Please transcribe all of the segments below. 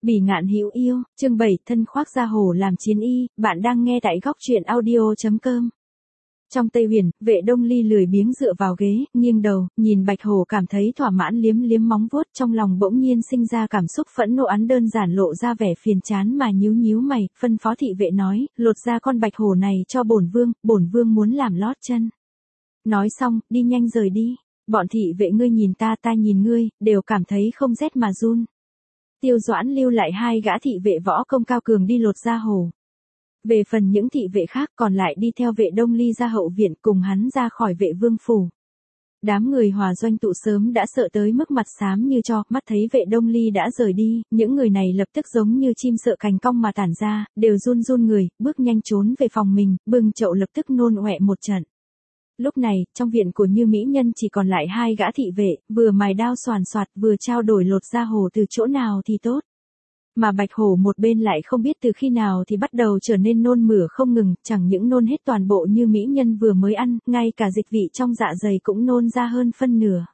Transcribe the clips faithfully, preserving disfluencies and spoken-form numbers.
Bỉ ngạn hữu yêu, chương bảy, thân khoác da hổ làm chiến y, bạn đang nghe tại góc truyện audio chấm com. Trong Tây Huyền, Vệ Đông Ly lười biếng dựa vào ghế, nghiêng đầu, nhìn Bạch Hổ cảm thấy thỏa mãn liếm liếm móng vuốt, trong lòng bỗng nhiên sinh ra cảm xúc phẫn nộ, án đơn giản lộ ra vẻ phiền chán mà nhíu nhíu mày, phân phó thị vệ nói, lột ra con Bạch Hổ này cho bổn vương, bổn vương muốn làm lót chân. Nói xong, đi nhanh rời đi. Bọn thị vệ ngươi nhìn ta ta nhìn ngươi, đều cảm thấy không rét mà run. Tiêu Doãn lưu lại hai gã thị vệ võ công cao cường đi lột da hổ. Về phần những thị vệ khác còn lại đi theo Vệ Đông Ly ra hậu viện cùng hắn ra khỏi Vệ Vương phủ. Đám người Hòa Doanh tụ sớm đã sợ tới mức mặt xám như tro, mắt thấy Vệ Đông Ly đã rời đi, những người này lập tức giống như chim sợ cành cong mà tản ra, đều run run người, bước nhanh trốn về phòng mình, bưng chậu lập tức nôn ọe một trận. Lúc này, trong viện của Như Mỹ Nhân chỉ còn lại hai gã thị vệ, vừa mài đao xoàn xoạt vừa trao đổi lột da hổ từ chỗ nào thì tốt. Mà Bạch Hổ một bên lại không biết từ khi nào thì bắt đầu trở nên nôn mửa không ngừng, chẳng những nôn hết toàn bộ Như Mỹ Nhân vừa mới ăn, ngay cả dịch vị trong dạ dày cũng nôn ra hơn phân nửa.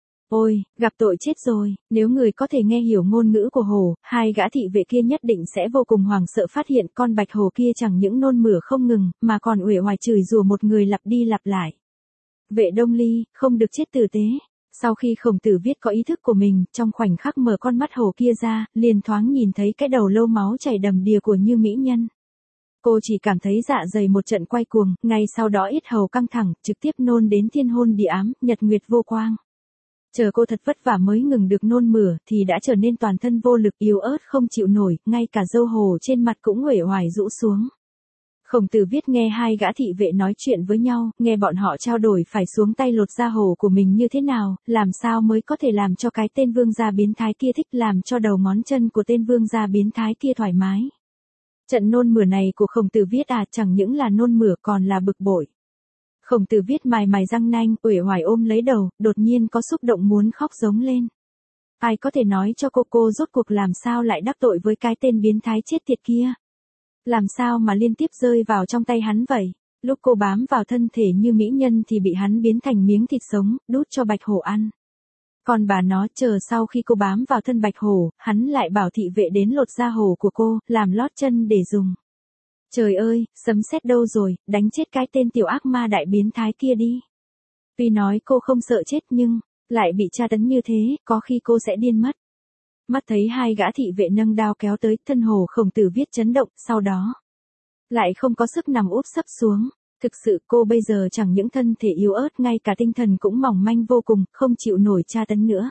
Ôi, gặp tội chết rồi, nếu người có thể nghe hiểu ngôn ngữ của hổ, hai gã thị vệ kia nhất định sẽ vô cùng hoảng sợ phát hiện con Bạch Hổ kia chẳng những nôn mửa không ngừng, mà còn uể oải chửi rủa một người lặp đi lặp lại. Vệ Đông Ly, không được chết tử tế. Sau khi Khổng Tử Viết có ý thức của mình, trong khoảnh khắc mở con mắt hổ kia ra, liền thoáng nhìn thấy cái đầu lâu máu chảy đầm đìa của Như Mỹ Nhân. Cô chỉ cảm thấy dạ dày một trận quay cuồng, ngay sau đó yết hầu căng thẳng, trực tiếp nôn đến thiên hôn địa ám, nhật nguyệt vô quang. Chờ cô thật vất vả mới ngừng được nôn mửa, thì đã trở nên toàn thân vô lực yếu ớt không chịu nổi, ngay cả râu hổ trên mặt cũng uể oải rũ xuống. Khổng Tử Viết nghe hai gã thị vệ nói chuyện với nhau, nghe bọn họ trao đổi phải xuống tay lột da hổ của mình như thế nào, làm sao mới có thể làm cho cái tên vương gia biến thái kia thích, làm cho đầu ngón chân của tên vương gia biến thái kia thoải mái. Trận nôn mửa này của Khổng Tử Viết à, chẳng những là nôn mửa còn là bực bội. Khổng Tử Viết mài mài răng nanh, uể oải ôm lấy đầu, đột nhiên có xúc động muốn khóc giống lên. Ai có thể nói cho cô cô rốt cuộc làm sao lại đắc tội với cái tên biến thái chết tiệt kia? Làm sao mà liên tiếp rơi vào trong tay hắn vậy? Lúc cô bám vào thân thể Như Mỹ Nhân thì bị hắn biến thành miếng thịt sống, đút cho Bạch Hổ ăn. Còn bà nó chờ sau khi cô bám vào thân Bạch Hổ, hắn lại bảo thị vệ đến lột da hổ của cô, làm lót chân để dùng. Trời ơi, sấm sét đâu rồi, đánh chết cái tên tiểu ác ma đại biến thái kia đi. Tuy nói cô không sợ chết nhưng, lại bị tra tấn như thế, có khi cô sẽ điên mất. Mắt thấy hai gã thị vệ nâng đao kéo tới, thân hồ Khổng Tử Viết chấn động, sau đó lại không có sức nằm úp sấp xuống. Thực sự cô bây giờ chẳng những thân thể yếu ớt, ngay cả tinh thần cũng mỏng manh vô cùng, không chịu nổi tra tấn nữa.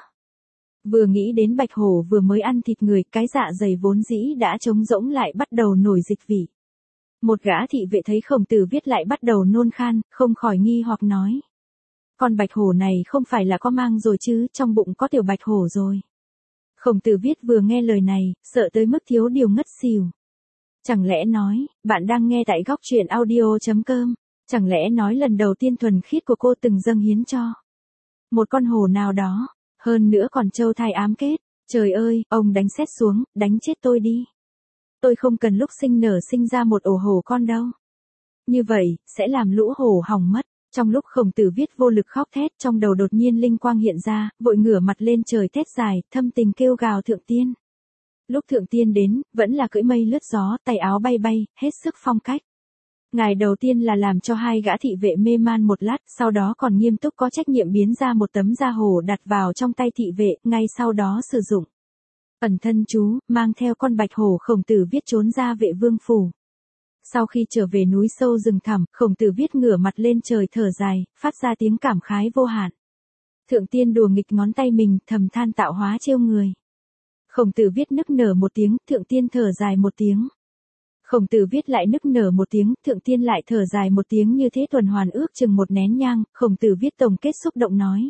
Vừa nghĩ đến Bạch Hổ vừa mới ăn thịt người, cái dạ dày vốn dĩ đã trống rỗng lại bắt đầu nổi dịch vị. Một gã thị vệ thấy Khổng Tử Viết lại bắt đầu nôn khan, không khỏi nghi hoặc nói. Con Bạch Hổ này không phải là có mang rồi chứ, trong bụng có tiểu Bạch Hổ rồi. Khổng Tử Viết vừa nghe lời này, sợ tới mức thiếu điều ngất xỉu. Chẳng lẽ nói, bạn đang nghe tại góc truyện audio chấm com, chẳng lẽ nói lần đầu tiên thuần khiết của cô từng dâng hiến cho một con hổ nào đó, hơn nữa còn châu thai ám kết, trời ơi, ông đánh sét xuống, đánh chết tôi đi. Tôi không cần lúc sinh nở sinh ra một ổ hổ con đâu. Như vậy, sẽ làm lũ hổ hỏng mất. Trong lúc Khổng Tử Viết vô lực khóc thét, trong đầu đột nhiên linh quang hiện ra, vội ngửa mặt lên trời thét dài, thâm tình kêu gào Thượng Tiên. Lúc Thượng Tiên đến, vẫn là cưỡi mây lướt gió, tay áo bay bay, hết sức phong cách. Ngài đầu tiên là làm cho hai gã thị vệ mê man một lát, sau đó còn nghiêm túc có trách nhiệm biến ra một tấm da hổ đặt vào trong tay thị vệ, ngay sau đó sử dụng ẩn thân chú, mang theo con Bạch Hổ Khổng Tử Viết trốn ra Vệ Vương phủ. Sau khi trở về núi sâu rừng thẳm, Khổng Tử Viết ngửa mặt lên trời thở dài, phát ra tiếng cảm khái vô hạn. Thượng Tiên đùa nghịch ngón tay mình, thầm than tạo hóa trêu người. Khổng Tử Viết nức nở một tiếng, Thượng Tiên thở dài một tiếng. Khổng Tử Viết lại nức nở một tiếng, Thượng Tiên lại thở dài một tiếng, như thế tuần hoàn ước chừng một nén nhang. Khổng Tử Viết tổng kết xúc động nói.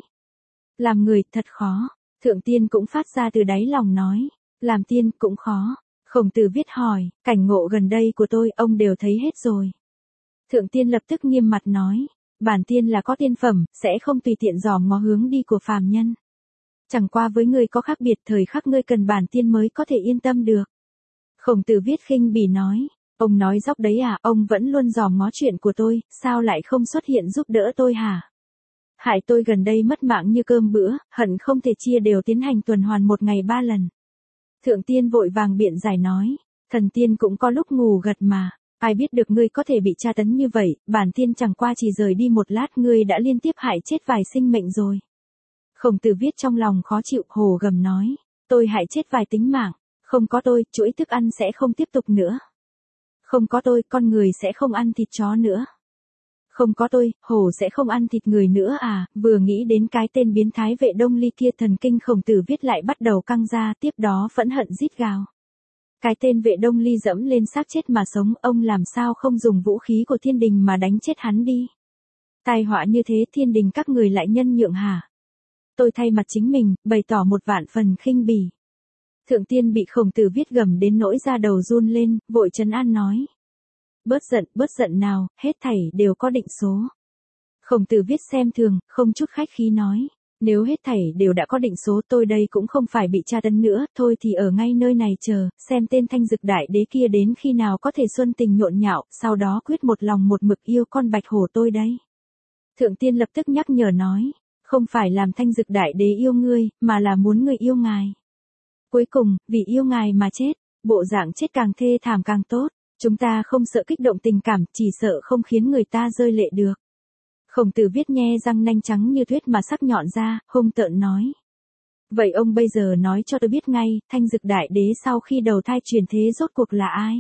Làm người thật khó. Thượng Tiên cũng phát ra từ đáy lòng nói. Làm tiên cũng khó. Khổng Tử Viết hỏi, cảnh ngộ gần đây của tôi, ông đều thấy hết rồi. Thượng Tiên lập tức nghiêm mặt nói, bản tiên là có tiên phẩm, sẽ không tùy tiện dòm ngó hướng đi của phàm nhân. Chẳng qua với ngươi có khác biệt, thời khắc ngươi cần bản tiên mới có thể yên tâm được. Khổng Tử Viết khinh bỉ nói, ông nói dóc đấy à, ông vẫn luôn dòm ngó chuyện của tôi, sao lại không xuất hiện giúp đỡ tôi hả? Hại tôi gần đây mất mạng như cơm bữa, hận không thể chia đều tiến hành tuần hoàn một ngày ba lần. Thượng tiên vội vàng biện giải nói, thần tiên cũng có lúc ngủ gật mà, ai biết được ngươi có thể bị tra tấn như vậy, bản tiên chẳng qua chỉ rời đi một lát ngươi đã liên tiếp hại chết vài sinh mệnh rồi. Khổng Tử Viết trong lòng khó chịu hồ gầm nói, tôi hại chết vài tính mạng, không có tôi, chuỗi thức ăn sẽ không tiếp tục nữa. Không có tôi, con người sẽ không ăn thịt chó nữa. Không có tôi, hổ sẽ không ăn thịt người nữa à, vừa nghĩ đến cái tên biến thái Vệ Đông Ly kia thần kinh Khổng Tử Viết lại bắt đầu căng ra, tiếp đó phẫn hận rít gào. Cái tên Vệ Đông Ly dẫm lên xác chết mà sống, ông làm sao không dùng vũ khí của thiên đình mà đánh chết hắn đi. Tai họa như thế thiên đình các người lại nhân nhượng hả? Tôi thay mặt chính mình, bày tỏ một vạn phần khinh bỉ. Thượng tiên bị Khổng Tử Viết gầm đến nỗi da đầu run lên, vội trấn an nói. Bớt giận, bớt giận nào, hết thảy đều có định số. Khổng Tử Viết xem thường, không chút khách khí nói. Nếu hết thảy đều đã có định số tôi đây cũng không phải bị tra tấn nữa, thôi thì ở ngay nơi này chờ, xem tên Thanh Dực Đại Đế kia đến khi nào có thể xuân tình nhộn nhạo, sau đó quyết một lòng một mực yêu con bạch hổ tôi đây. Thượng tiên lập tức nhắc nhở nói, không phải làm Thanh Dực Đại Đế yêu ngươi, mà là muốn người yêu ngài. Cuối cùng, vì yêu ngài mà chết, bộ dạng chết càng thê thảm càng tốt, chúng ta không sợ kích động tình cảm, chỉ sợ không khiến người ta rơi lệ được. Khổng Tử Viết nhe răng nanh trắng như tuyết mà sắc nhọn ra, hung tợn nói. Vậy ông bây giờ nói cho tôi biết ngay, Thanh Dực Đại Đế sau khi đầu thai chuyển thế rốt cuộc là ai?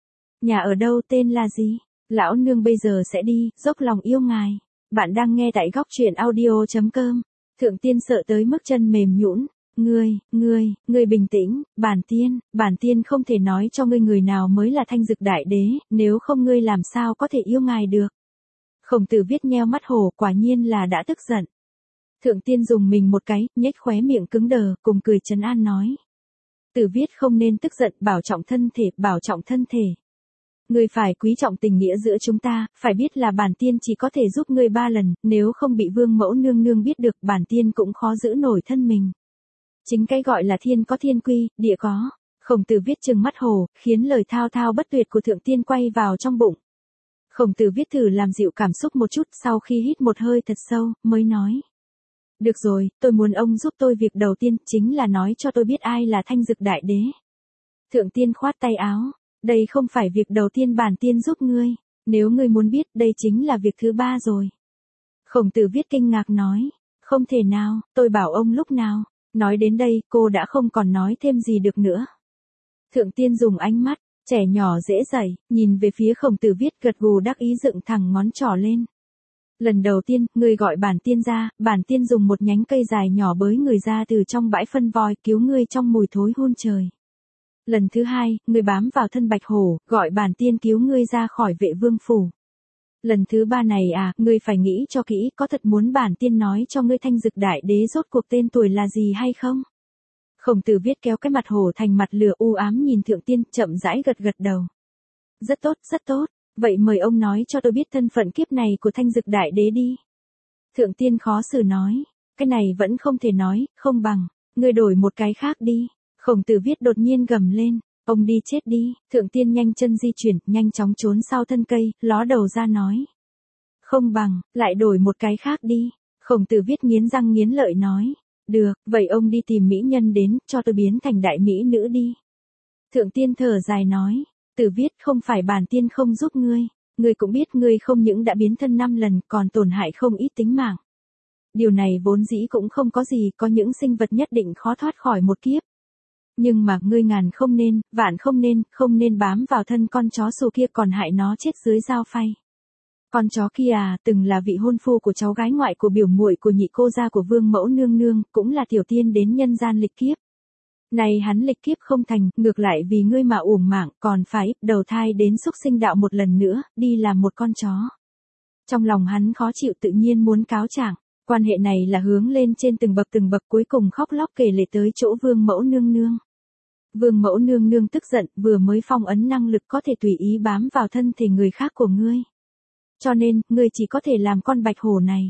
Nhà ở đâu, tên là gì? Lão nương bây giờ sẽ đi, dốc lòng yêu ngài. Bạn đang nghe tại góc truyện audio chấm com. Thượng tiên sợ tới mức chân mềm nhũn. Ngươi, ngươi, ngươi bình tĩnh, bản tiên, bản tiên không thể nói cho ngươi người nào mới là Thanh Dực Đại Đế, nếu không ngươi làm sao có thể yêu ngài được. Khổng Tử Viết nheo mắt hổ, quả nhiên là đã tức giận. Thượng tiên dùng mình một cái, nhếch khóe miệng cứng đờ, cùng cười trấn an nói. Tử Viết không nên tức giận, bảo trọng thân thể, bảo trọng thân thể. Ngươi phải quý trọng tình nghĩa giữa chúng ta, phải biết là bản tiên chỉ có thể giúp ngươi ba lần, nếu không bị Vương Mẫu nương nương biết được, bản tiên cũng khó giữ nổi thân mình. Chính cái gọi là thiên có thiên quy, địa có. Khổng Tử Viết trừng mắt hồ, khiến lời thao thao bất tuyệt của thượng tiên quay vào trong bụng. Khổng Tử Viết thử làm dịu cảm xúc một chút, sau khi hít một hơi thật sâu, mới nói. Được rồi, tôi muốn ông giúp tôi việc đầu tiên, chính là nói cho tôi biết ai là Thanh Dực Đại Đế. Thượng tiên khoát tay áo, đây không phải việc đầu tiên bản tiên giúp ngươi, nếu ngươi muốn biết, đây chính là việc thứ ba rồi. Khổng Tử Viết kinh ngạc nói, không thể nào, tôi bảo ông lúc nào. Nói đến đây, cô đã không còn nói thêm gì được nữa. Thượng tiên dùng ánh mắt, trẻ nhỏ dễ dậy, nhìn về phía Khổng Tử Viết gật gù đắc ý dựng thẳng ngón trỏ lên. Lần đầu tiên, ngươi gọi bản tiên ra, bản tiên dùng một nhánh cây dài nhỏ bới người ra từ trong bãi phân voi, cứu ngươi trong mùi thối hun trời. Lần thứ hai, ngươi bám vào thân bạch hổ, gọi bản tiên cứu ngươi ra khỏi Vệ Vương phủ. Lần thứ ba này à, ngươi phải nghĩ cho kỹ, có thật muốn bản tiên nói cho ngươi Thanh Dực Đại Đế rốt cuộc tên tuổi là gì hay không? Khổng Tử Viết kéo cái mặt hổ thành mặt lửa u ám nhìn thượng tiên, chậm rãi gật gật đầu. Rất tốt, rất tốt, vậy mời ông nói cho tôi biết thân phận kiếp này của Thanh Dực Đại Đế đi. Thượng tiên khó xử nói, cái này vẫn không thể nói, không bằng, ngươi đổi một cái khác đi. Khổng Tử Viết đột nhiên gầm lên. Ông đi chết đi, thượng tiên nhanh chân di chuyển, nhanh chóng trốn sau thân cây, ló đầu ra nói. Không bằng, lại đổi một cái khác đi. Khổng Tử Viết nghiến răng nghiến lợi nói. Được, vậy ông đi tìm mỹ nhân đến, cho tôi biến thành đại mỹ nữ đi. Thượng tiên thở dài nói. Tử Viết không phải bản tiên không giúp ngươi. Ngươi cũng biết ngươi không những đã biến thân năm lần, còn tổn hại không ít tính mạng. Điều này vốn dĩ cũng không có gì, có những sinh vật nhất định khó thoát khỏi một kiếp. Nhưng mà ngươi ngàn không nên, vạn không nên, không nên bám vào thân con chó xù kia còn hại nó chết dưới dao phay. Con chó kia à, từng là vị hôn phu của cháu gái ngoại của biểu muội của nhị cô gia của Vương Mẫu nương nương, cũng là tiểu tiên đến nhân gian lịch kiếp. Này hắn lịch kiếp không thành, ngược lại vì ngươi mà uổng mạng, còn phải đầu thai đến xúc sinh đạo một lần nữa, đi làm một con chó. Trong lòng hắn khó chịu tự nhiên muốn cáo trạng, quan hệ này là hướng lên trên từng bậc từng bậc, cuối cùng khóc lóc kể lể tới chỗ Vương Mẫu nương nương. Vương Mẫu nương nương tức giận, vừa mới phong ấn năng lực có thể tùy ý bám vào thân thể người khác của ngươi. Cho nên, ngươi chỉ có thể làm con bạch hổ này.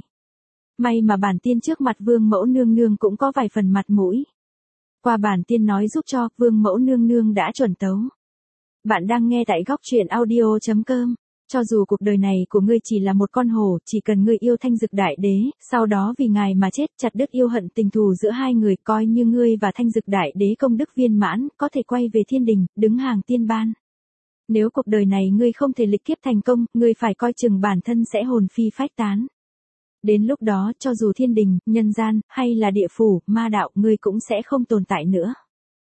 May mà bản tiên trước mặt Vương Mẫu nương nương cũng có vài phần mặt mũi. Qua bản tiên nói giúp cho, Vương Mẫu nương nương đã chuẩn tấu. Bạn đang nghe tại góc truyện audio chấm com. Cho dù cuộc đời này của ngươi chỉ là một con hổ, chỉ cần ngươi yêu Thanh Dực Đại Đế, sau đó vì ngài mà chết, chặt đứt yêu hận tình thù giữa hai người, coi như ngươi và Thanh Dực Đại Đế công đức viên mãn, có thể quay về thiên đình, đứng hàng tiên ban. Nếu cuộc đời này ngươi không thể lịch kiếp thành công, ngươi phải coi chừng bản thân sẽ hồn phi phách tán. Đến lúc đó, cho dù thiên đình, nhân gian, hay là địa phủ, ma đạo, ngươi cũng sẽ không tồn tại nữa.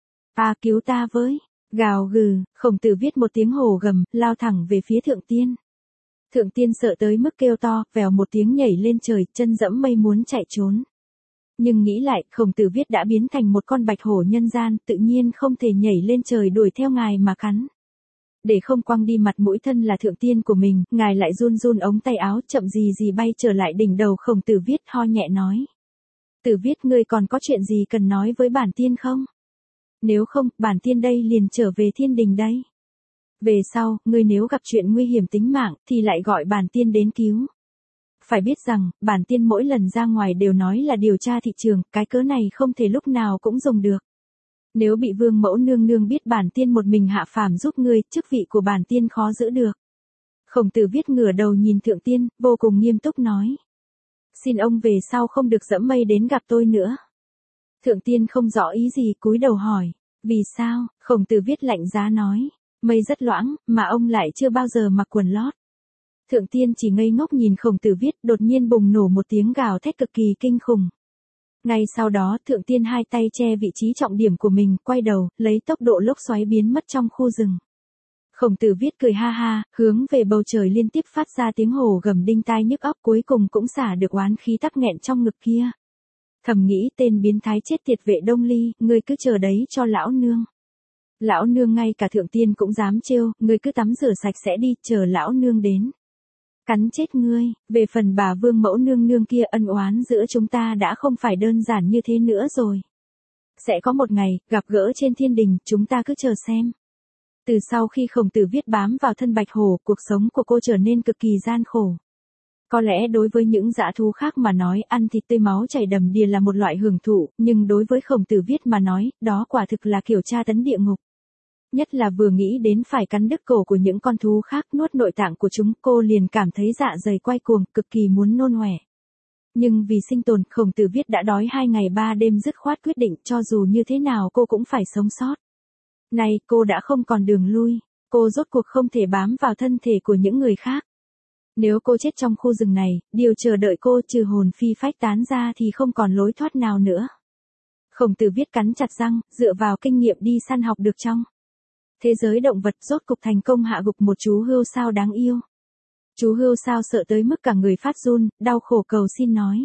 Ta cứu ta với. Gào gừ, Khổng Tử Viết một tiếng hổ gầm, lao thẳng về phía Thượng Tiên. Thượng Tiên sợ tới mức kêu to, vèo một tiếng nhảy lên trời, chân dẫm mây muốn chạy trốn. Nhưng nghĩ lại, Khổng Tử Viết đã biến thành một con bạch hổ nhân gian, tự nhiên không thể nhảy lên trời đuổi theo ngài mà cắn. Để không quăng đi mặt mũi thân là Thượng Tiên của mình, ngài lại run run ống tay áo, chậm gì gì bay trở lại đỉnh đầu Khổng Tử Viết, ho nhẹ nói. Tử Viết, ngươi còn có chuyện gì cần nói với bản tiên không? Nếu không, bản tiên đây liền trở về thiên đình đây. Về sau, ngươi nếu gặp chuyện nguy hiểm tính mạng, thì lại gọi bản tiên đến cứu. Phải biết rằng, bản tiên mỗi lần ra ngoài đều nói là điều tra thị trường, cái cớ này không thể lúc nào cũng dùng được. Nếu bị Vương Mẫu Nương Nương biết bản tiên một mình hạ phàm giúp ngươi, chức vị của bản tiên khó giữ được. Khổng Tử Viết ngửa đầu nhìn Thượng Tiên, vô cùng nghiêm túc nói. Xin ông về sau không được dẫm mây đến gặp tôi nữa. Thượng Tiên không rõ ý gì, cúi đầu hỏi. Vì sao? Khổng Tử Viết lạnh giá nói. Mây rất loãng, mà ông lại chưa bao giờ mặc quần lót. Thượng Tiên chỉ ngây ngốc nhìn Khổng Tử Viết, đột nhiên bùng nổ một tiếng gào thét cực kỳ kinh khủng. Ngay sau đó, Thượng Tiên hai tay che vị trí trọng điểm của mình, quay đầu, lấy tốc độ lốc xoáy biến mất trong khu rừng. Khổng Tử Viết cười ha ha, hướng về bầu trời liên tiếp phát ra tiếng hổ gầm đinh tai nhức óc, cuối cùng cũng xả được oán khí tắc nghẹn trong ngực kia. Thầm nghĩ tên biến thái chết tiệt Vệ Đông Ly, ngươi cứ chờ đấy cho lão nương. Lão nương ngay cả Thượng Tiên cũng dám trêu, ngươi cứ tắm rửa sạch sẽ đi, chờ lão nương đến. Cắn chết ngươi, về phần bà Vương Mẫu Nương Nương kia, ân oán giữa chúng ta đã không phải đơn giản như thế nữa rồi. Sẽ có một ngày, gặp gỡ trên thiên đình, chúng ta cứ chờ xem. Từ sau khi Khổng Tử Viết bám vào thân bạch hổ, cuộc sống của cô trở nên cực kỳ gian khổ. Có lẽ đối với những dã thú khác mà nói, ăn thịt tươi máu chảy đầm đìa là một loại hưởng thụ, nhưng đối với Khổng Tử Viết mà nói, đó quả thực là kiểu tra tấn địa ngục. Nhất là vừa nghĩ đến phải cắn đứt cổ của những con thú khác, nuốt nội tạng của chúng, cô liền cảm thấy dạ dày quay cuồng, cực kỳ muốn nôn ọe. Nhưng vì sinh tồn, Khổng Tử Viết đã đói hai ngày ba đêm dứt khoát quyết định, cho dù như thế nào cô cũng phải sống sót. Nay, cô đã không còn đường lui, cô rốt cuộc không thể bám vào thân thể của những người khác. Nếu cô chết trong khu rừng này, điều chờ đợi cô trừ hồn phi phách tán ra thì không còn lối thoát nào nữa. Khổng Tử Viết cắn chặt răng, dựa vào kinh nghiệm đi săn học được trong thế giới động vật, rốt cục thành công hạ gục một chú hươu sao đáng yêu. Chú hươu sao sợ tới mức cả người phát run, đau khổ cầu xin nói.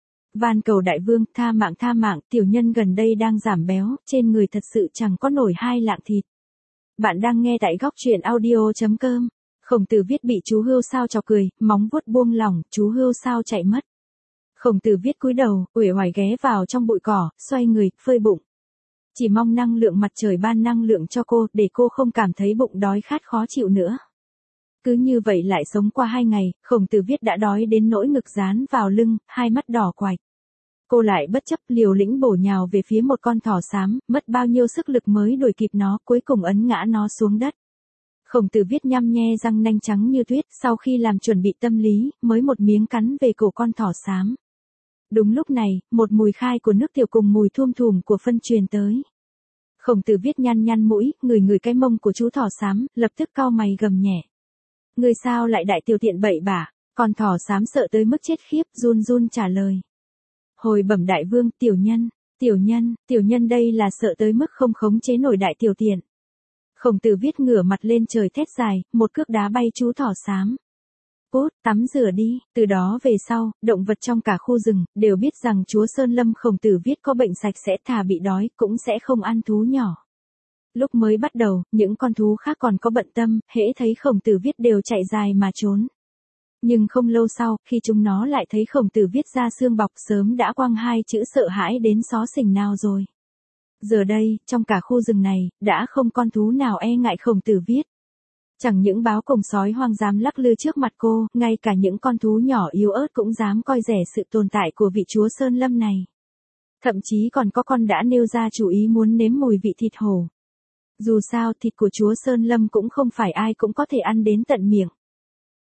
Van cầu đại vương, tha mạng tha mạng, tiểu nhân gần đây đang giảm béo, trên người thật sự chẳng có nổi hai lạng thịt. Bạn đang nghe tại góc truyện audio chấm com. Khổng Tử Viết bị chú hươu sao chọc cười, móng vuốt buông lỏng, chú hươu sao chạy mất. Khổng Tử Viết cúi đầu, uể oải ghé vào trong bụi cỏ, xoay người, phơi bụng. Chỉ mong năng lượng mặt trời ban năng lượng cho cô, để cô không cảm thấy bụng đói khát khó chịu nữa. Cứ như vậy lại sống qua hai ngày, Khổng Tử Viết đã đói đến nỗi ngực dán vào lưng, hai mắt đỏ quạch. Cô lại bất chấp liều lĩnh bổ nhào về phía một con thỏ xám, mất bao nhiêu sức lực mới đuổi kịp nó, cuối cùng ấn ngã nó xuống đất. Khổng Tử Viết nhăm nhe răng nanh trắng như tuyết, sau khi làm chuẩn bị tâm lý, mới một miếng cắn về cổ con thỏ xám. Đúng lúc này, một mùi khai của nước tiểu cùng mùi thum thùm của phân truyền tới. Khổng Tử Viết nhăn nhăn mũi, ngửi ngửi cái mông của chú thỏ xám, lập tức cau mày gầm nhẹ. Người sao lại đại tiểu tiện bậy bạ? Con thỏ xám sợ tới mức chết khiếp, run run trả lời. Hồi bẩm đại vương, tiểu nhân, tiểu nhân, tiểu nhân đây là sợ tới mức không khống chế nổi đại tiểu tiện. Khổng Tử Viết ngửa mặt lên trời thét dài, một cước đá bay chú thỏ xám. Cút, tắm rửa đi, từ đó về sau, động vật trong cả khu rừng, đều biết rằng chúa Sơn Lâm Khổng Tử Viết có bệnh sạch sẽ, thà bị đói, cũng sẽ không ăn thú nhỏ. Lúc mới bắt đầu, những con thú khác còn có bận tâm, hễ thấy Khổng Tử Viết đều chạy dài mà trốn. Nhưng không lâu sau, khi chúng nó lại thấy Khổng Tử Viết ra xương bọc, sớm đã quăng hai chữ sợ hãi đến xó xỉnh nào rồi. Giờ đây, trong cả khu rừng này, đã không con thú nào e ngại Khổng Tử Viết. Chẳng những báo cùng sói hoang dám lắc lư trước mặt cô, ngay cả những con thú nhỏ yếu ớt cũng dám coi rẻ sự tồn tại của vị chúa Sơn Lâm này. Thậm chí còn có con đã nêu ra chủ ý muốn nếm mùi vị thịt hổ. Dù sao, thịt của chúa Sơn Lâm cũng không phải ai cũng có thể ăn đến tận miệng.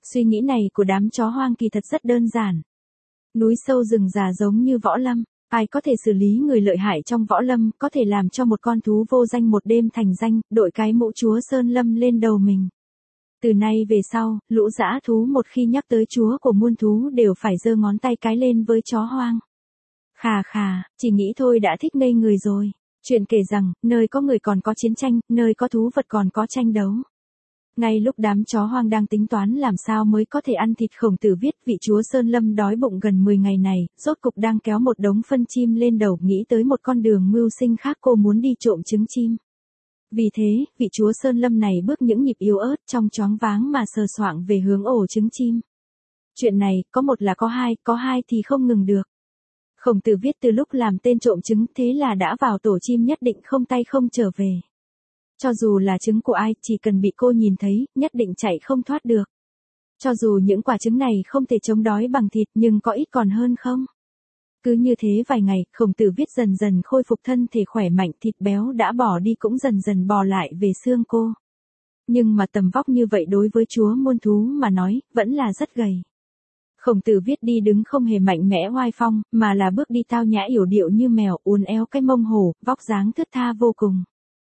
Suy nghĩ này của đám chó hoang kỳ thật rất đơn giản. Núi sâu rừng già giống như võ lâm, ai có thể xử lý người lợi hại trong võ lâm, có thể làm cho một con thú vô danh một đêm thành danh, đội cái mũ chúa sơn lâm lên đầu mình. Từ nay về sau, lũ dã thú một khi nhắc tới chúa của muôn thú đều phải giơ ngón tay cái lên với chó hoang. Khà khà, chỉ nghĩ thôi đã thích ngây người rồi. Chuyện kể rằng, nơi có người còn có chiến tranh, nơi có thú vật còn có tranh đấu. Ngay lúc đám chó hoang đang tính toán làm sao mới có thể ăn thịt, Khổng Tử viết vị chúa Sơn Lâm đói bụng gần mười ngày này, rốt cục đang kéo một đống phân chim lên đầu, nghĩ tới một con đường mưu sinh khác, cô muốn đi trộm trứng chim. Vì thế, vị chúa Sơn Lâm này bước những nhịp yếu ớt trong choáng váng mà sờ soạng về hướng ổ trứng chim. Chuyện này, có một là có hai, có hai thì không ngừng được. Khổng Tử viết từ lúc làm tên trộm trứng, thế là đã vào tổ chim nhất định không tay không trở về. Cho dù là trứng của ai, chỉ cần bị cô nhìn thấy, nhất định chạy không thoát được. Cho dù những quả trứng này không thể chống đói bằng thịt, nhưng có ít còn hơn không? Cứ như thế vài ngày, Khổng Tử viết dần dần khôi phục thân thể khỏe mạnh, thịt béo đã bỏ đi cũng dần dần bò lại về xương cô. Nhưng mà tầm vóc như vậy đối với chúa muôn thú mà nói, vẫn là rất gầy. Khổng Tử viết đi đứng không hề mạnh mẽ oai phong, mà là bước đi tao nhã yểu điệu như mèo, uốn éo cái mông hổ, vóc dáng thướt tha vô cùng.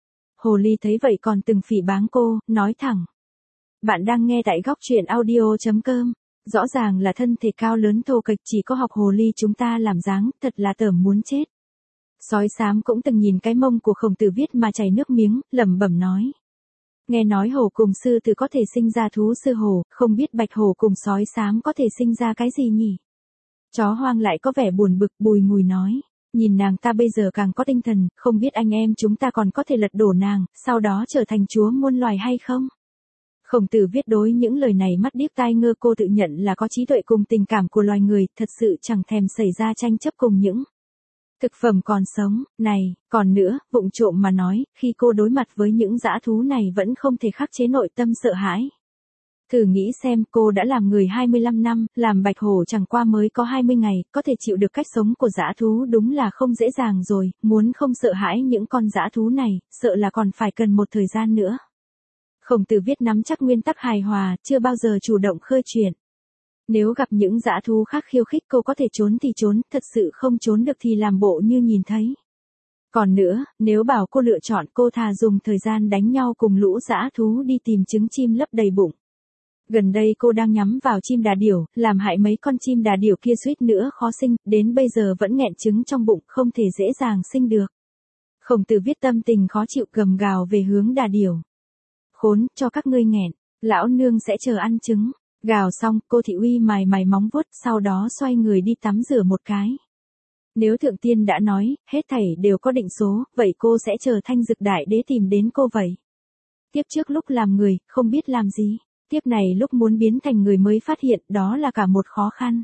Hồ ly thấy vậy còn từng phỉ báng cô, nói thẳng. Bạn đang nghe tại góc truyện audio chấm com. Rõ ràng là thân thể cao lớn thô kệch, chỉ có học hồ ly chúng ta làm dáng, thật là tởm muốn chết. Sói xám cũng từng nhìn cái mông của Khổng Tử viết mà chảy nước miếng, lẩm bẩm nói. Nghe nói hổ cùng sư tử có thể sinh ra thú sư hổ, không biết bạch hổ cùng sói xám có thể sinh ra cái gì nhỉ? Chó hoang lại có vẻ buồn bực, bùi ngùi nói. Nhìn nàng ta bây giờ càng có tinh thần, không biết anh em chúng ta còn có thể lật đổ nàng, sau đó trở thành chúa muôn loài hay không? Khổng Tử viết đối những lời này mắt điếc tai ngơ, cô tự nhận là có trí tuệ cùng tình cảm của loài người, thật sự chẳng thèm xảy ra tranh chấp cùng những thực phẩm còn sống. Này, còn nữa, vụng trộm mà nói, khi cô đối mặt với những dã thú này vẫn không thể khắc chế nội tâm sợ hãi. Thử nghĩ xem, cô đã làm người hai mươi lăm năm, làm bạch hổ chẳng qua mới có hai mươi ngày, có thể chịu được cách sống của dã thú đúng là không dễ dàng rồi, muốn không sợ hãi những con dã thú này, sợ là còn phải cần một thời gian nữa. Khổng Tử viết nắm chắc nguyên tắc hài hòa, chưa bao giờ chủ động khơi chuyện. Nếu gặp những dã thú khác khiêu khích, cô có thể trốn thì trốn, thật sự không trốn được thì làm bộ như nhìn thấy. Còn nữa, nếu bảo cô lựa chọn, cô thà dùng thời gian đánh nhau cùng lũ dã thú đi tìm trứng chim lấp đầy bụng. Gần đây cô đang nhắm vào chim đà điểu, làm hại mấy con chim đà điểu kia suýt nữa khó sinh, đến bây giờ vẫn nghẹn trứng trong bụng, không thể dễ dàng sinh được. Khổng Tử viết tâm tình khó chịu gầm gào về hướng đà điểu. Khốn, cho các ngươi nghẹn, lão nương sẽ chờ ăn trứng. Gào xong, cô thị uy mài mài móng vuốt, sau đó xoay người đi tắm rửa một cái. Nếu thượng tiên đã nói, hết thảy đều có định số, vậy cô sẽ chờ Thanh Dực Đại Đế tìm đến cô vậy. Tiếp trước lúc làm người, không biết làm gì. Tiếp này lúc muốn biến thành người mới phát hiện đó là cả một khó khăn.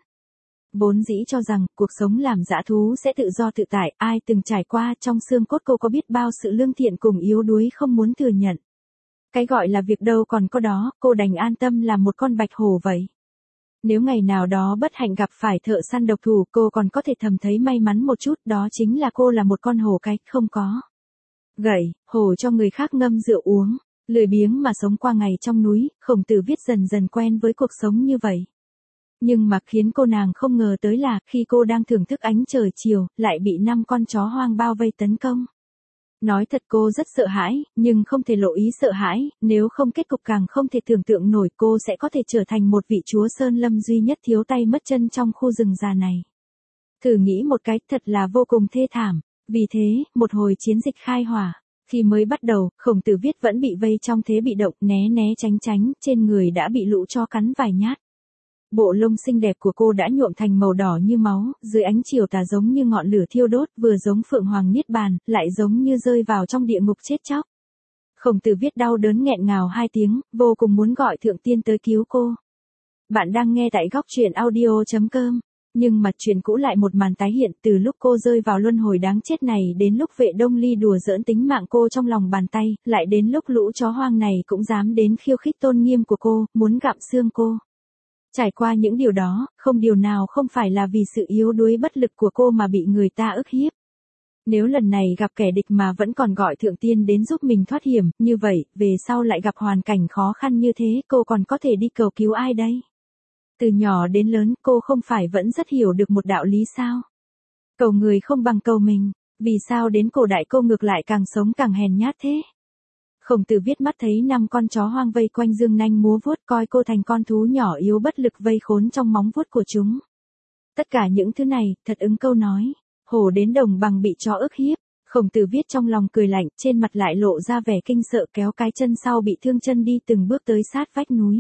Vốn dĩ cho rằng, cuộc sống làm dã thú sẽ tự do tự tại, ai từng trải qua, trong xương cốt cô có biết bao sự lương thiện cùng yếu đuối không muốn thừa nhận. Cái gọi là việc đâu còn có đó, cô đành an tâm làm một con bạch hổ vậy. Nếu ngày nào đó bất hạnh gặp phải thợ săn độc thủ, cô còn có thể thầm thấy may mắn một chút, đó chính là cô là một con hổ cái, không có gậy, hổ cho người khác ngâm rượu uống, lười biếng mà sống qua ngày trong núi. Khổng Tử viết dần dần quen với cuộc sống như vậy. Nhưng mà khiến cô nàng không ngờ tới là, khi cô đang thưởng thức ánh trời chiều, lại bị năm con chó hoang bao vây tấn công. Nói thật cô rất sợ hãi, nhưng không thể lộ ý sợ hãi, nếu không kết cục càng không thể tưởng tượng nổi, cô sẽ có thể trở thành một vị chúa Sơn Lâm duy nhất thiếu tay mất chân trong khu rừng già này. Thử nghĩ một cái, thật là vô cùng thê thảm. Vì thế, một hồi chiến dịch khai hỏa, khi mới bắt đầu, Khổng Tử viết vẫn bị vây trong thế bị động, né né tránh tránh, trên người đã bị lũ chó cắn vài nhát. Bộ lông xinh đẹp của cô đã nhuộm thành màu đỏ như máu, dưới ánh chiều tà giống như ngọn lửa thiêu đốt, vừa giống Phượng Hoàng Niết Bàn, lại giống như rơi vào trong địa ngục chết chóc. Khổng Tử viết đau đớn nghẹn ngào hai tiếng, vô cùng muốn gọi thượng tiên tới cứu cô. Bạn đang nghe tại góc truyện audio chấm com. Nhưng mặt chuyện cũ lại một màn tái hiện, từ lúc cô rơi vào luân hồi đáng chết này đến lúc Vệ Đông Ly đùa giỡn tính mạng cô trong lòng bàn tay, lại đến lúc lũ chó hoang này cũng dám đến khiêu khích tôn nghiêm của cô, muốn gặm xương cô. Trải qua những điều đó, không điều nào không phải là vì sự yếu đuối bất lực của cô mà bị người ta ức hiếp. Nếu lần này gặp kẻ địch mà vẫn còn gọi thượng tiên đến giúp mình thoát hiểm, như vậy, về sau lại gặp hoàn cảnh khó khăn như thế, cô còn có thể đi cầu cứu ai đây? Từ nhỏ đến lớn, cô không phải vẫn rất hiểu được một đạo lý sao? Cầu người không bằng cầu mình, vì sao đến cổ đại cô ngược lại càng sống càng hèn nhát thế? Khổng Tử viết mắt thấy năm con chó hoang vây quanh dương nanh múa vuốt, coi cô thành con thú nhỏ yếu bất lực vây khốn trong móng vuốt của chúng. Tất cả những thứ này, thật ứng câu nói, hổ đến đồng bằng bị chó ức hiếp. Khổng Tử viết trong lòng cười lạnh, trên mặt lại lộ ra vẻ kinh sợ, kéo cái chân sau bị thương chân đi từng bước tới sát vách núi.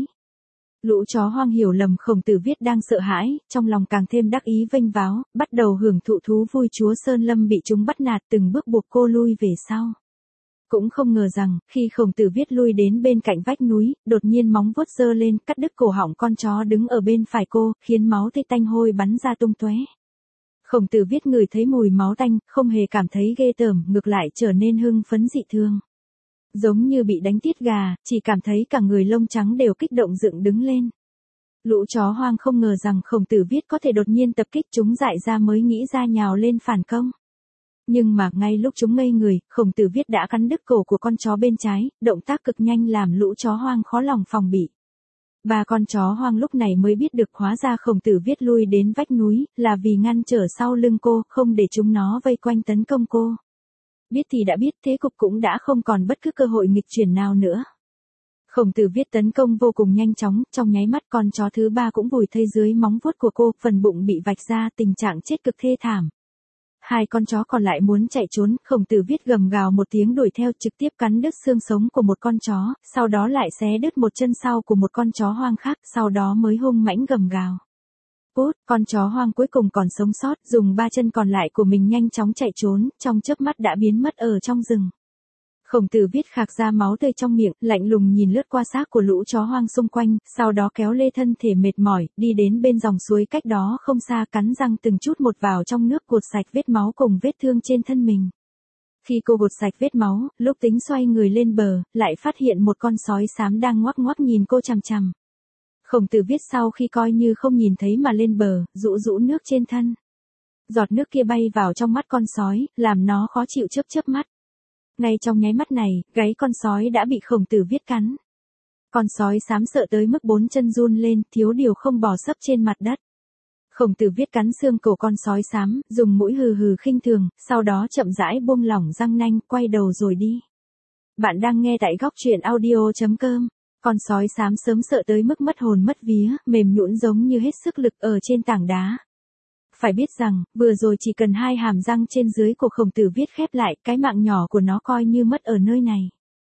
Lũ chó hoang hiểu lầm Khổng Tử viết đang sợ hãi, trong lòng càng thêm đắc ý vênh váo, bắt đầu hưởng thụ thú vui chúa Sơn Lâm bị chúng bắt nạt, từng bước buộc cô lui về sau. Cũng không ngờ rằng, khi Khổng Tử viết lui đến bên cạnh vách núi, đột nhiên móng vuốt giơ lên, cắt đứt cổ họng con chó đứng ở bên phải cô, khiến máu tươi tanh hôi bắn ra tung tóe. Khổng Tử viết ngửi thấy mùi máu tanh, không hề cảm thấy ghê tởm, ngược lại trở nên hưng phấn dị thường. Giống như bị đánh tiết gà, chỉ cảm thấy cả người lông trắng đều kích động dựng đứng lên. Lũ chó hoang không ngờ rằng Khổng Tử viết có thể đột nhiên tập kích chúng, dại ra mới nghĩ ra nhào lên phản công. Nhưng mà ngay lúc chúng ngây người, Khổng Tử viết đã cắn đứt cổ của con chó bên trái, động tác cực nhanh làm lũ chó hoang khó lòng phòng bị. Ba con chó hoang lúc này mới biết được hóa ra Khổng Tử viết lui đến vách núi, là vì ngăn trở sau lưng cô, không để chúng nó vây quanh tấn công cô. Biết thì đã biết, thế cục cũng đã không còn bất cứ cơ hội nghịch chuyển nào nữa. Khổng Tử viết tấn công vô cùng nhanh chóng, trong nháy mắt con chó thứ ba cũng vùi thây dưới móng vuốt của cô, phần bụng bị vạch ra, tình trạng chết cực thê thảm. Hai con chó còn lại muốn chạy trốn, Khổng Tử viết gầm gào một tiếng đuổi theo, trực tiếp cắn đứt xương sống của một con chó, sau đó lại xé đứt một chân sau của một con chó hoang khác, sau đó mới hung mãnh gầm gào. Cút, con chó hoang cuối cùng còn sống sót, dùng ba chân còn lại của mình nhanh chóng chạy trốn, trong chớp mắt đã biến mất ở trong rừng. Khổng Tử viết khạc ra máu tươi trong miệng, lạnh lùng nhìn lướt qua xác của lũ chó hoang xung quanh, sau đó kéo lê thân thể mệt mỏi, đi đến bên dòng suối cách đó không xa, cắn răng từng chút một vào trong nước gột sạch vết máu cùng vết thương trên thân mình. Khi cô gột sạch vết máu, lúc tính xoay người lên bờ, lại phát hiện một con sói xám đang ngoắc ngoắc nhìn cô chằm chằm. Khổng Tử viết sau khi coi như không nhìn thấy mà lên bờ, rũ rũ nước trên thân. Giọt nước kia bay vào trong mắt con sói, làm nó khó chịu chớp chớp mắt. Ngay trong nháy mắt này, gáy con sói đã bị Khổng Tử viết cắn. Con sói xám sợ tới mức bốn chân run lên, thiếu điều không bò sấp trên mặt đất. Khổng Tử viết cắn xương cổ con sói xám, dùng mũi hừ hừ khinh thường, sau đó chậm rãi buông lỏng răng nanh, quay đầu rồi đi. Bạn đang nghe tại góc truyện audio chấm com. Con sói xám sớm sợ tới mức mất hồn mất vía, mềm nhũn giống như hết sức lực ở trên tảng đá. Phải biết rằng, vừa rồi chỉ cần hai hàm răng trên dưới của Khổng Tử viết khép lại, cái mạng nhỏ của nó coi như mất ở nơi này.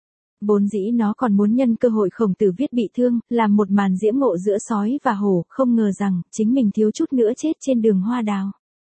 Vốn dĩ nó còn muốn nhân cơ hội Khổng Tử viết bị thương, làm một màn diễm ngộ giữa sói và hổ, không ngờ rằng, chính mình thiếu chút nữa chết trên đường hoa đào.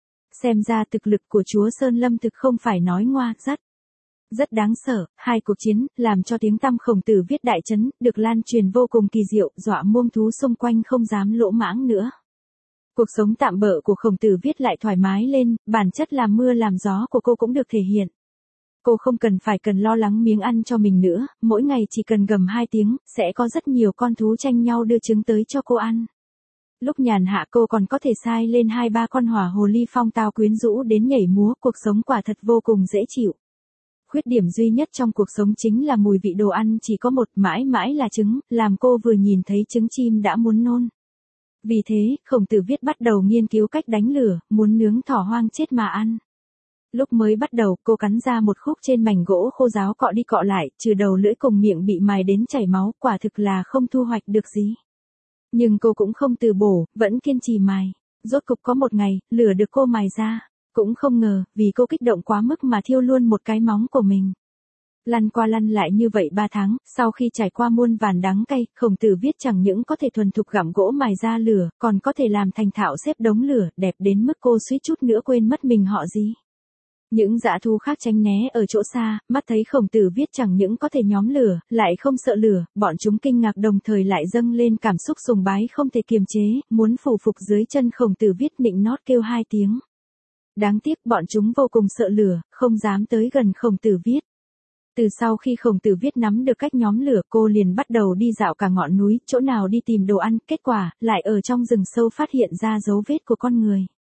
Xem ra thực lực của chúa Sơn Lâm thực không phải nói ngoa, rất, rất đáng sợ. Hai cuộc chiến, làm cho tiếng tăm Khổng Tử viết đại chấn, được lan truyền vô cùng kỳ diệu, dọa muông thú xung quanh không dám lỗ mãng nữa. Cuộc sống tạm bợ của Khổng Tử viết lại thoải mái lên, bản chất làm mưa làm gió của cô cũng được thể hiện. Cô không cần phải cần lo lắng miếng ăn cho mình nữa, mỗi ngày chỉ cần gầm hai tiếng, sẽ có rất nhiều con thú tranh nhau đưa trứng tới cho cô ăn. Lúc nhàn hạ cô còn có thể sai lên hai ba con hỏa hồ ly phong tao quyến rũ đến nhảy múa, cuộc sống quả thật vô cùng dễ chịu. Khuyết điểm duy nhất trong cuộc sống chính là mùi vị đồ ăn chỉ có một, mãi mãi là trứng, làm cô vừa nhìn thấy trứng chim đã muốn nôn. Vì thế, Khổng Tử viết bắt đầu nghiên cứu cách đánh lửa, muốn nướng thỏ hoang chết mà ăn. Lúc mới bắt đầu, cô cắn ra một khúc trên mảnh gỗ khô ráo cọ đi cọ lại, trừ đầu lưỡi cùng miệng bị mài đến chảy máu, quả thực là không thu hoạch được gì. Nhưng cô cũng không từ bỏ, vẫn kiên trì mài. Rốt cục có một ngày, lửa được cô mài ra. Cũng không ngờ, vì cô kích động quá mức mà thiêu luôn một cái móng của mình. Lăn qua lăn lại như vậy ba tháng, sau khi trải qua muôn vàn đắng cay, Khổng Tử viết chẳng những có thể thuần thục gặm gỗ mài ra lửa, còn có thể làm thành thạo xếp đống lửa, đẹp đến mức cô suýt chút nữa quên mất mình họ gì. Những dã thú khác tránh né ở chỗ xa, mắt thấy Khổng Tử viết chẳng những có thể nhóm lửa, lại không sợ lửa, bọn chúng kinh ngạc đồng thời lại dâng lên cảm xúc sùng bái không thể kiềm chế, muốn phủ phục dưới chân Khổng Tử viết, nịnh nót kêu hai tiếng. Đáng tiếc bọn chúng vô cùng sợ lửa, không dám tới gần Khổng Tử viết. Từ sau khi Khổng Tử viết nắm được cách nhóm lửa, cô liền bắt đầu đi dạo cả ngọn núi, chỗ nào đi tìm đồ ăn, kết quả, lại ở trong rừng sâu phát hiện ra dấu vết của con người.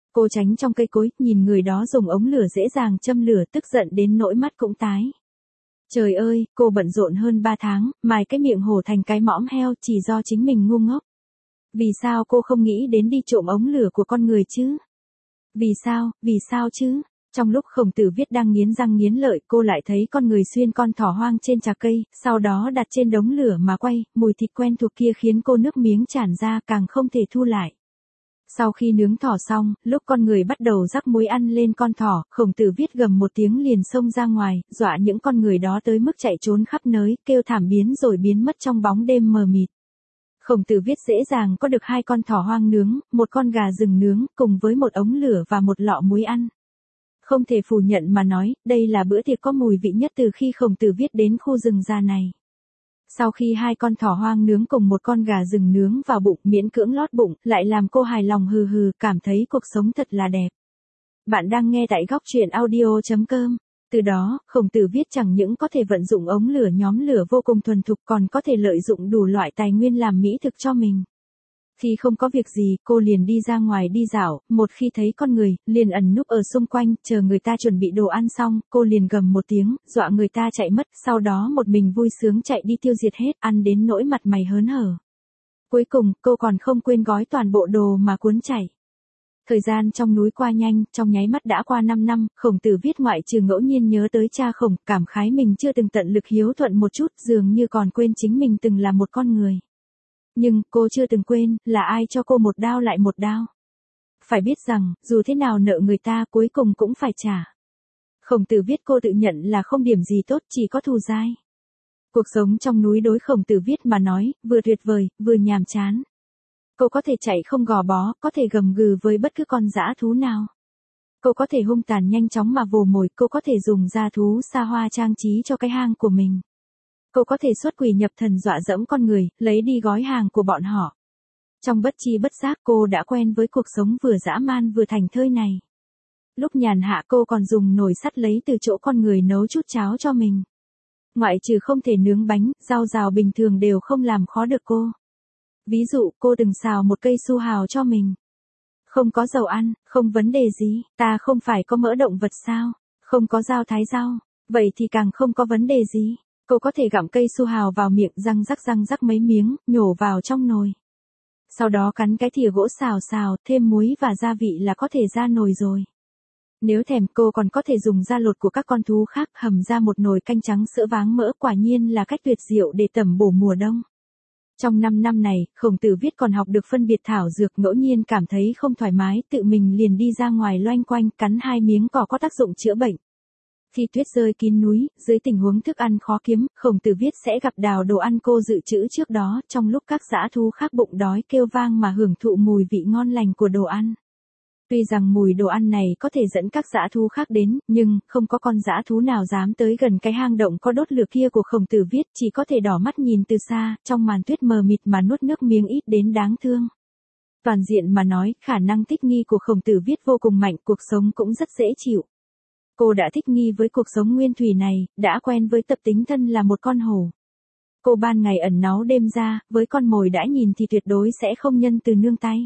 Cô tránh trong cây cối, nhìn người đó dùng ống lửa dễ dàng châm lửa, tức giận đến nỗi mắt cũng tái. Trời ơi, cô bận rộn hơn ba tháng, mài cái miệng hổ thành cái mõm heo chỉ do chính mình ngu ngốc. Vì sao cô không nghĩ đến đi trộm ống lửa của con người chứ? Vì sao, vì sao chứ? Trong lúc Khổng Tử Viết đang nghiến răng nghiến lợi, cô lại thấy con người xuyên con thỏ hoang trên trà cây, sau đó đặt trên đống lửa mà quay, mùi thịt quen thuộc kia khiến cô nước miếng tràn ra, càng không thể thu lại. Sau khi nướng thỏ xong, lúc con người bắt đầu rắc muối ăn lên con thỏ, Khổng Tử Viết gầm một tiếng liền xông ra ngoài, dọa những con người đó tới mức chạy trốn khắp nơi, kêu thảm biến rồi biến mất trong bóng đêm mờ mịt. Khổng Tử Viết dễ dàng có được hai con thỏ hoang nướng, một con gà rừng nướng, cùng với một ống lửa và một lọ muối ăn. Không thể phủ nhận mà nói, đây là bữa tiệc có mùi vị nhất từ khi Khổng Tử Viết đến khu rừng già này. Sau khi hai con thỏ hoang nướng cùng một con gà rừng nướng vào bụng, miễn cưỡng lót bụng, lại làm cô hài lòng hừ hừ, cảm thấy cuộc sống thật là đẹp. Bạn đang nghe tại góc truyện audio chấm com. Từ đó, Khổng Tử Viết chẳng những có thể vận dụng ống lửa nhóm lửa vô cùng thuần thục, còn có thể lợi dụng đủ loại tài nguyên làm mỹ thực cho mình. Khi không có việc gì, cô liền đi ra ngoài đi dạo, một khi thấy con người, liền ẩn núp ở xung quanh, chờ người ta chuẩn bị đồ ăn xong, cô liền gầm một tiếng, dọa người ta chạy mất, sau đó một mình vui sướng chạy đi tiêu diệt hết, ăn đến nỗi mặt mày hớn hở. Cuối cùng, cô còn không quên gói toàn bộ đồ mà cuốn chạy. Thời gian trong núi qua nhanh, trong nháy mắt đã qua năm năm, Khổng Tử Viết ngoại trừ ngẫu nhiên nhớ tới cha Khổng, cảm khái mình chưa từng tận lực hiếu thuận một chút, dường như còn quên chính mình từng là một con người. Nhưng, cô chưa từng quên, là ai cho cô một đao lại một đao. Phải biết rằng, dù thế nào nợ người ta cuối cùng cũng phải trả. Khổng Tử Viết cô tự nhận là không điểm gì tốt, chỉ có thù dai. Cuộc sống trong núi đối Khổng Tử Viết mà nói, vừa tuyệt vời, vừa nhàm chán. Cô có thể chạy không gò bó, có thể gầm gừ với bất cứ con dã thú nào. Cô có thể hung tàn nhanh chóng mà vồ mồi, cô có thể dùng dã thú xa hoa trang trí cho cái hang của mình. Cô có thể xuất quỷ nhập thần dọa dẫm con người, lấy đi gói hàng của bọn họ. Trong bất chi bất giác cô đã quen với cuộc sống vừa dã man vừa thành thơi này. Lúc nhàn hạ cô còn dùng nồi sắt lấy từ chỗ con người nấu chút cháo cho mình. Ngoại trừ không thể nướng bánh, rau rào bình thường đều không làm khó được cô. Ví dụ, cô từng xào một cây su hào cho mình. Không có dầu ăn, không vấn đề gì, ta không phải có mỡ động vật sao, không có dao thái rau, vậy thì càng không có vấn đề gì. Cô có thể gặm cây su hào vào miệng, răng rắc răng rắc mấy miếng, nhổ vào trong nồi. Sau đó cắn cái thìa gỗ xào xào, thêm muối và gia vị là có thể ra nồi rồi. Nếu thèm, cô còn có thể dùng da lột của các con thú khác hầm ra một nồi canh trắng sữa váng mỡ, quả nhiên là cách tuyệt diệu để tẩm bổ mùa đông. Trong năm năm này, Khổng Tử Viết còn học được phân biệt thảo dược, ngẫu nhiên cảm thấy không thoải mái, tự mình liền đi ra ngoài loanh quanh, cắn hai miếng cỏ có tác dụng chữa bệnh. Khi tuyết rơi kín núi, dưới tình huống thức ăn khó kiếm, Khổng Tử Viết sẽ gặp đào đồ ăn cô dự trữ trước đó, trong lúc các dã thú khác bụng đói kêu vang mà hưởng thụ mùi vị ngon lành của đồ ăn. Tuy rằng mùi đồ ăn này có thể dẫn các dã thú khác đến, nhưng không có con dã thú nào dám tới gần cái hang động có đốt lửa kia của Khổng Tử Viết, chỉ có thể đỏ mắt nhìn từ xa, trong màn tuyết mờ mịt mà nuốt nước miếng ít đến đáng thương. Toàn diện mà nói, khả năng thích nghi của Khổng Tử Viết vô cùng mạnh, cuộc sống cũng rất dễ chịu. Cô đã thích nghi với cuộc sống nguyên thủy này, đã quen với tập tính thân là một con hổ. Cô ban ngày ẩn náu đêm ra, với con mồi đã nhìn thì tuyệt đối sẽ không nhân từ nương tay.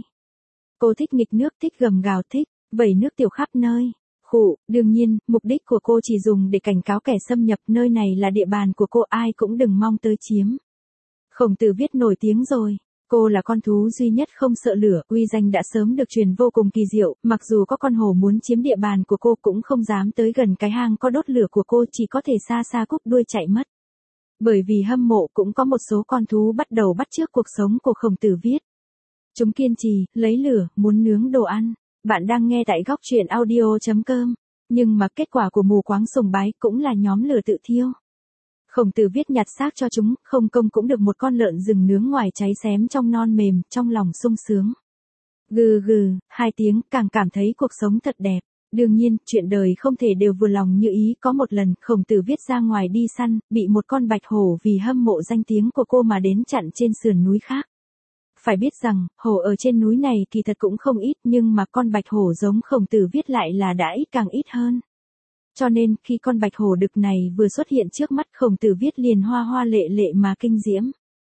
Cô thích nghịch nước, thích gầm gào, thích vẩy nước tiểu khắp nơi. Khụ, đương nhiên, mục đích của cô chỉ dùng để cảnh cáo kẻ xâm nhập, nơi này là địa bàn của cô, ai cũng đừng mong tới chiếm. Khổng Tử Viết nổi tiếng rồi. Cô là con thú duy nhất không sợ lửa, uy danh đã sớm được truyền vô cùng kỳ diệu, mặc dù có con hổ muốn chiếm địa bàn của cô cũng không dám tới gần cái hang có đốt lửa của cô, chỉ có thể xa xa cúp đuôi chạy mất. Bởi vì hâm mộ, cũng có một số con thú bắt đầu bắt chước cuộc sống của Khổng Tử Viết. Chúng kiên trì, lấy lửa, muốn nướng đồ ăn. Bạn đang nghe tại góc truyện audio chấm com. Nhưng mà kết quả của mù quáng sùng bái cũng là nhóm lửa tự thiêu. Khổng Tử Viết nhặt xác cho chúng, không công cũng được một con lợn rừng nướng ngoài cháy xém trong non mềm, trong lòng sung sướng. Gừ gừ, hai tiếng, càng cảm thấy cuộc sống thật đẹp. Đương nhiên, chuyện đời không thể đều vừa lòng như ý, có một lần, Khổng Tử Viết ra ngoài đi săn, bị một con bạch hổ vì hâm mộ danh tiếng của cô mà đến chặn trên sườn núi khác. Phải biết rằng, hổ ở trên núi này kỳ thật cũng không ít, nhưng mà con bạch hổ giống Khổng Tử Viết lại là đã ít càng ít hơn. Cho nên, khi con bạch hổ đực này vừa xuất hiện trước mắt, Khổng Tử Viết liền hoa hoa lệ lệ mà kinh diễm.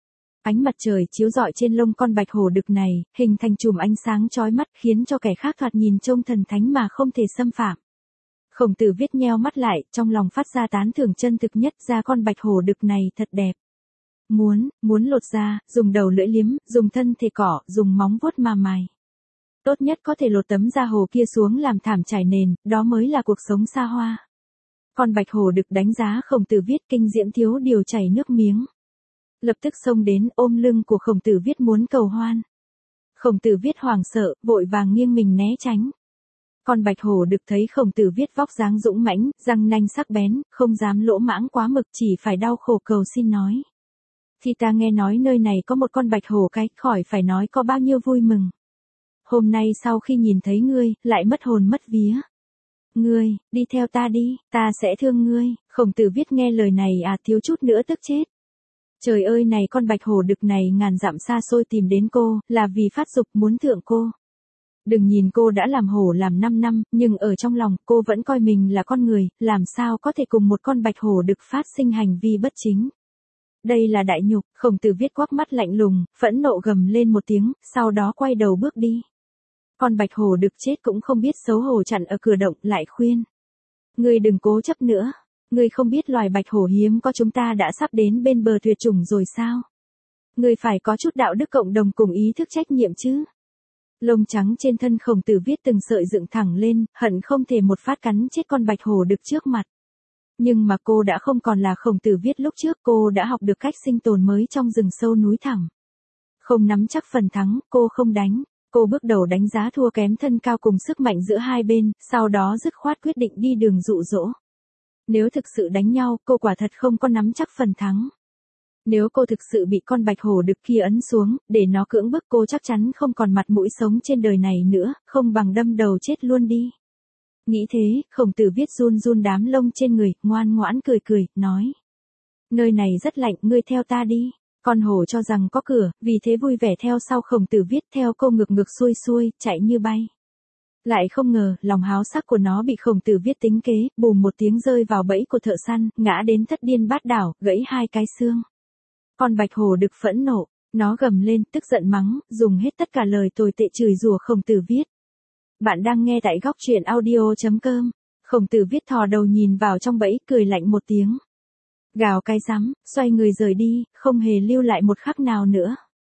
Ánh mặt trời chiếu rọi trên lông con bạch hổ đực này, hình thành chùm ánh sáng chói mắt khiến cho kẻ khác thoạt nhìn trông thần thánh mà không thể xâm phạm. Khổng Tử Viết nheo mắt lại, trong lòng phát ra tán thưởng chân thực nhất ra con bạch hổ đực này thật đẹp. Muốn, muốn lột da, dùng đầu lưỡi liếm, dùng thân thể cỏ, dùng móng vuốt mà mài. Tốt nhất có thể lột tấm da hổ kia xuống làm thảm trải nền, đó mới là cuộc sống xa hoa. Con bạch hổ đực đánh giá Khổng Tử Viết kinh diễm thiếu điều chảy nước miếng. Lập tức xông đến ôm lưng của Khổng Tử Viết muốn cầu hoan. Khổng Tử Viết hoảng sợ, vội vàng nghiêng mình né tránh. Con bạch hổ đực thấy Khổng Tử Viết vóc dáng dũng mãnh, răng nanh sắc bén, không dám lỗ mãng quá mực, chỉ phải đau khổ cầu xin nói. Thì ta nghe nói nơi này có một con bạch hổ cái, khỏi phải nói có bao nhiêu vui mừng. Hôm nay sau khi nhìn thấy ngươi, lại mất hồn mất vía. Ngươi, đi theo ta đi, ta sẽ thương ngươi. Khổng Tử Viết nghe lời này à thiếu chút nữa tức chết. Trời ơi này con bạch hổ đực này ngàn dặm xa xôi tìm đến cô, là vì phát dục muốn thượng cô. Đừng nhìn cô đã làm hổ làm năm năm, nhưng ở trong lòng cô vẫn coi mình là con người, làm sao có thể cùng một con bạch hổ đực phát sinh hành vi bất chính. Đây là đại nhục. Khổng Tử Viết quắc mắt lạnh lùng, phẫn nộ gầm lên một tiếng, sau đó quay đầu bước đi. Con bạch hổ đực chết cũng không biết xấu hổ chặn ở cửa động lại khuyên. Ngươi đừng cố chấp nữa. Ngươi không biết loài bạch hổ hiếm có chúng ta đã sắp đến bên bờ tuyệt chủng rồi sao? Ngươi phải có chút đạo đức cộng đồng cùng ý thức trách nhiệm chứ. Lông trắng trên thân Khổng Tử Viết từng sợi dựng thẳng lên, hận không thể một phát cắn chết con bạch hổ đực trước mặt. Nhưng mà cô đã không còn là Khổng Tử Viết lúc trước, cô đã học được cách sinh tồn mới trong rừng sâu núi thẳm. Không nắm chắc phần thắng, cô không đánh. Cô bước đầu đánh giá thua kém thân cao cùng sức mạnh giữa hai bên, sau đó dứt khoát quyết định đi đường dụ dỗ. Nếu thực sự đánh nhau, cô quả thật không có nắm chắc phần thắng. Nếu cô thực sự bị con bạch hổ đực kia ấn xuống, để nó cưỡng bức cô chắc chắn không còn mặt mũi sống trên đời này nữa, không bằng đâm đầu chết luôn đi. Nghĩ thế, Khổng Tử Viết run run đám lông trên người, ngoan ngoãn cười cười, nói. Nơi này rất lạnh, ngươi theo ta đi. Con hổ cho rằng có cửa, vì thế vui vẻ theo sau Khổng Tử Viết theo cô ngược ngược xuôi xuôi, chạy như bay. Lại không ngờ, lòng háo sắc của nó bị Khổng Tử Viết tính kế, bùm một tiếng rơi vào bẫy của thợ săn, ngã đến thất điên bát đảo, gãy hai cái xương. Con bạch hổ đực phẫn nộ, nó gầm lên, tức giận mắng, dùng hết tất cả lời tồi tệ chửi rủa Khổng Tử Viết. Bạn đang nghe tại góc truyện audio chấm com. Khổng Tử Viết thò đầu nhìn vào trong bẫy, cười lạnh một tiếng. Gào cái rắm, xoay người rời đi, không hề lưu lại một khắc nào nữa.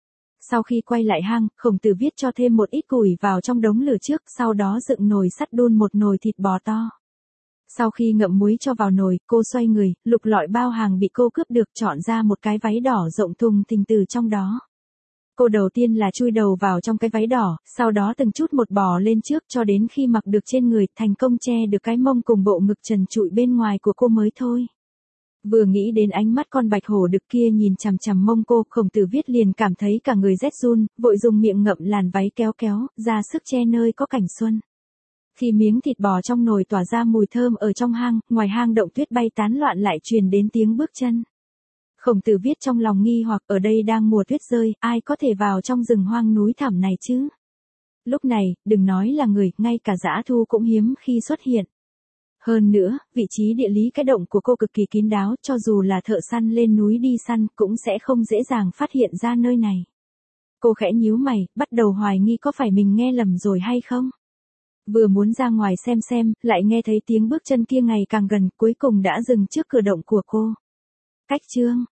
Sau khi quay lại hang, Khổng Tử Viết cho thêm một ít củi vào trong đống lửa trước, sau đó dựng nồi sắt đun một nồi thịt bò to. Sau khi ngậm muối cho vào nồi, cô xoay người, lục lọi bao hàng bị cô cướp được, chọn ra một cái váy đỏ rộng thùng thình từ trong đó. Cô đầu tiên là chui đầu vào trong cái váy đỏ, sau đó từng chút một bò lên trước cho đến khi mặc được trên người, thành công che được cái mông cùng bộ ngực trần trụi bên ngoài của cô mới thôi. Vừa nghĩ đến ánh mắt con bạch hổ đực kia nhìn chằm chằm mông cô, Khổng Tử Viết liền cảm thấy cả người rét run, vội dùng miệng ngậm làn váy kéo kéo, ra sức che nơi có cảnh xuân. Khi miếng thịt bò trong nồi tỏa ra mùi thơm ở trong hang, ngoài hang động tuyết bay tán loạn lại truyền đến tiếng bước chân. Khổng Tử Viết trong lòng nghi hoặc ở đây đang mùa tuyết rơi, ai có thể vào trong rừng hoang núi thẳm này chứ? Lúc này, đừng nói là người, ngay cả dã thu cũng hiếm khi xuất hiện. Hơn nữa, vị trí địa lý cái động của cô cực kỳ kín đáo, cho dù là thợ săn lên núi đi săn cũng sẽ không dễ dàng phát hiện ra nơi này. Cô khẽ nhíu mày, bắt đầu hoài nghi có phải mình nghe lầm rồi hay không? Vừa muốn ra ngoài xem xem, lại nghe thấy tiếng bước chân kia ngày càng gần, cuối cùng đã dừng trước cửa động của cô. Cách chương